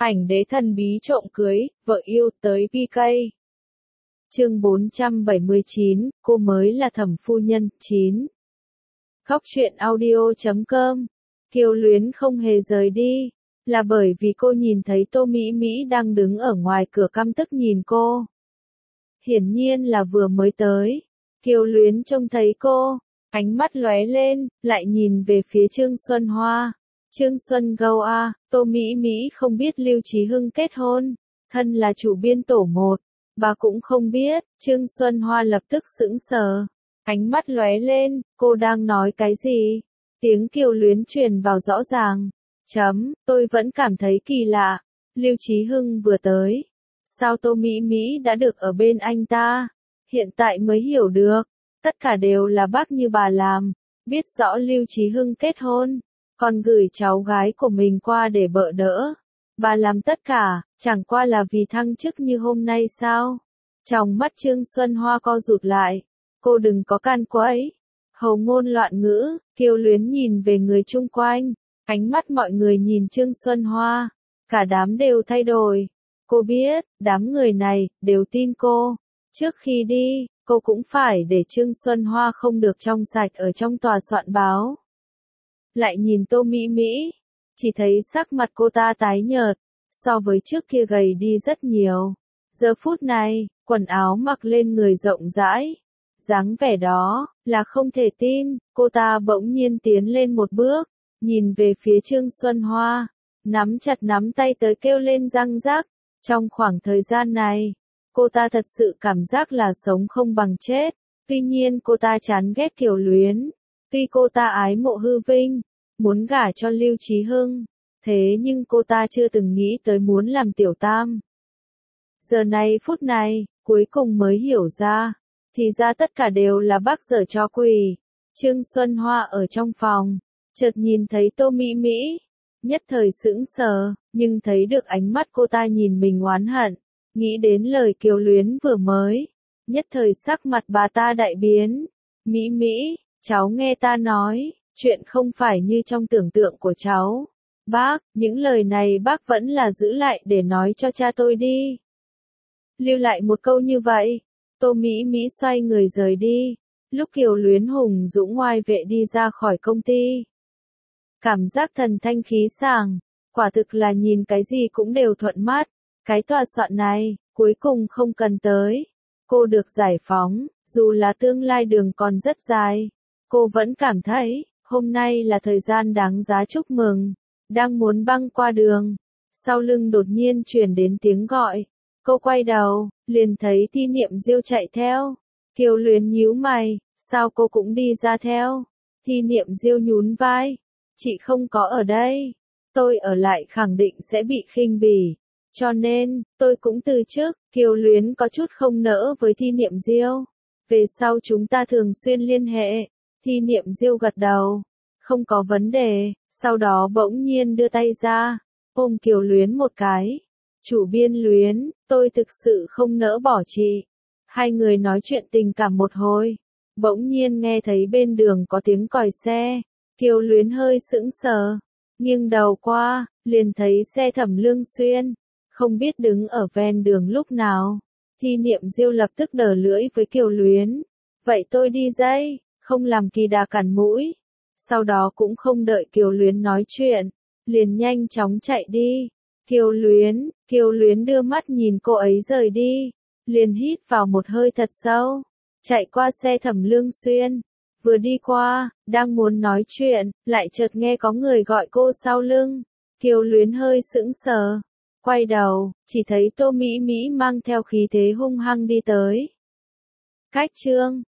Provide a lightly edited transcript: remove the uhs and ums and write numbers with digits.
Ảnh đế thần bí trộm cưới, vợ yêu tới PK. Chương 479, cô mới là thẩm phu nhân, 9. Góc truyện audio.com. Kiều Luyến không hề rời đi, là bởi vì cô nhìn thấy Tô Mỹ Mỹ đang đứng ở ngoài cửa căm tức nhìn cô. Hiển nhiên là vừa mới tới. Kiều Luyến trông thấy cô, ánh mắt lóe lên, lại nhìn về phía Trương Xuân Hoa. Trương Xuân Gâu a, Tô Mỹ Mỹ không biết Lưu Chí Hưng kết hôn, thân là chủ biên tổ 1, bà cũng không biết. Trương Xuân Hoa lập tức sững sờ, ánh mắt lóe lên, cô đang nói cái gì? Tiếng Kiều Luyến truyền vào rõ ràng. Tôi vẫn cảm thấy kỳ lạ, Lưu Chí Hưng vừa tới, sao Tô Mỹ Mỹ đã được ở bên anh ta? Hiện tại mới hiểu được, tất cả đều là bác như bà làm, biết rõ Lưu Chí Hưng kết hôn, còn gửi cháu gái của mình qua để bợ đỡ. Bà làm tất cả, chẳng qua là vì thăng chức như hôm nay sao? Trong mắt Trương Xuân Hoa co rụt lại, cô đừng có can quấy. Hầu ngôn loạn ngữ, Kiều Luyến nhìn về người chung quanh, ánh mắt mọi người nhìn Trương Xuân Hoa, cả đám đều thay đổi. Cô biết, đám người này, đều tin cô. Trước khi đi, cô cũng phải để Trương Xuân Hoa không được trong sạch ở trong tòa soạn báo. Lại nhìn Tô Mỹ Mỹ, chỉ thấy sắc mặt cô ta tái nhợt, so với trước kia gầy đi rất nhiều. Giờ phút này, quần áo mặc lên người rộng rãi, dáng vẻ đó, là không thể tin. Cô ta bỗng nhiên tiến lên một bước, nhìn về phía Trương Xuân Hoa, nắm chặt nắm tay tới kêu lên răng rắc. Trong khoảng thời gian này, cô ta thật sự cảm giác là sống không bằng chết. Tuy nhiên cô ta chán ghét Kiều Luyến, tuy cô ta ái mộ hư vinh, muốn gả cho Lưu Chí Hưng, thế nhưng cô ta chưa từng nghĩ tới muốn làm tiểu tam. Giờ này phút này, cuối cùng mới hiểu ra, thì ra tất cả đều là bác giở trò quỷ. Trương Xuân Hoa ở trong phòng, chợt nhìn thấy Tô Mỹ Mỹ, nhất thời sững sờ, nhưng thấy được ánh mắt cô ta nhìn mình oán hận, nghĩ đến lời Kiều Luyến vừa mới, nhất thời sắc mặt bà ta đại biến. Mỹ Mỹ, cháu nghe ta nói, chuyện không phải như trong tưởng tượng của cháu. Bác, những lời này bác vẫn là giữ lại để nói cho cha tôi đi. Lưu lại một câu như vậy, Tô Mỹ Mỹ xoay người rời đi. Lúc Kiều Luyến hùng dũng ngoai vệ đi ra khỏi công ty, cảm giác thần thanh khí sảng, quả thực là nhìn cái gì cũng đều thuận mắt. Cái tòa soạn này, cuối cùng không cần tới. Cô được giải phóng, dù là tương lai đường còn rất dài. Cô vẫn cảm thấy, hôm nay là thời gian đáng giá chúc mừng. Đang muốn băng qua đường, sau lưng đột nhiên truyền đến tiếng gọi. Cô quay đầu, liền thấy Thi Niệm Diêu chạy theo. Kiều Luyến nhíu mày, sao cô cũng đi ra theo? Thi Niệm Diêu nhún vai, chị không có ở đây, tôi ở lại khẳng định sẽ bị khinh bỉ, cho nên, tôi cũng từ chức. Kiều Luyến có chút không nỡ với Thi Niệm Diêu. Về sau chúng ta thường xuyên liên hệ. Thi Niệm Diêu gật đầu, không có vấn đề, sau đó bỗng nhiên đưa tay ra, ôm Kiều Luyến một cái. Chủ biên Luyến, tôi thực sự không nỡ bỏ chị. Hai người nói chuyện tình cảm một hồi, bỗng nhiên nghe thấy bên đường có tiếng còi xe. Kiều Luyến hơi sững sờ, nghiêng đầu qua, liền thấy xe Thẩm Lương Xuyên, không biết đứng ở ven đường lúc nào. Thi Niệm Diêu lập tức đờ lưỡi với Kiều Luyến, vậy tôi đi đây, không làm kỳ đà cản mũi. Sau đó cũng không đợi Kiều Luyến nói chuyện, liền nhanh chóng chạy đi. Kiều Luyến đưa mắt nhìn cô ấy rời đi, liền hít vào một hơi thật sâu, chạy qua xe Thẩm Lương Xuyên. Vừa đi qua, đang muốn nói chuyện, lại chợt nghe có người gọi cô sau lưng. Kiều Luyến hơi sững sờ, quay đầu, chỉ thấy Tô Mỹ Mỹ mang theo khí thế hung hăng đi tới. Cách chương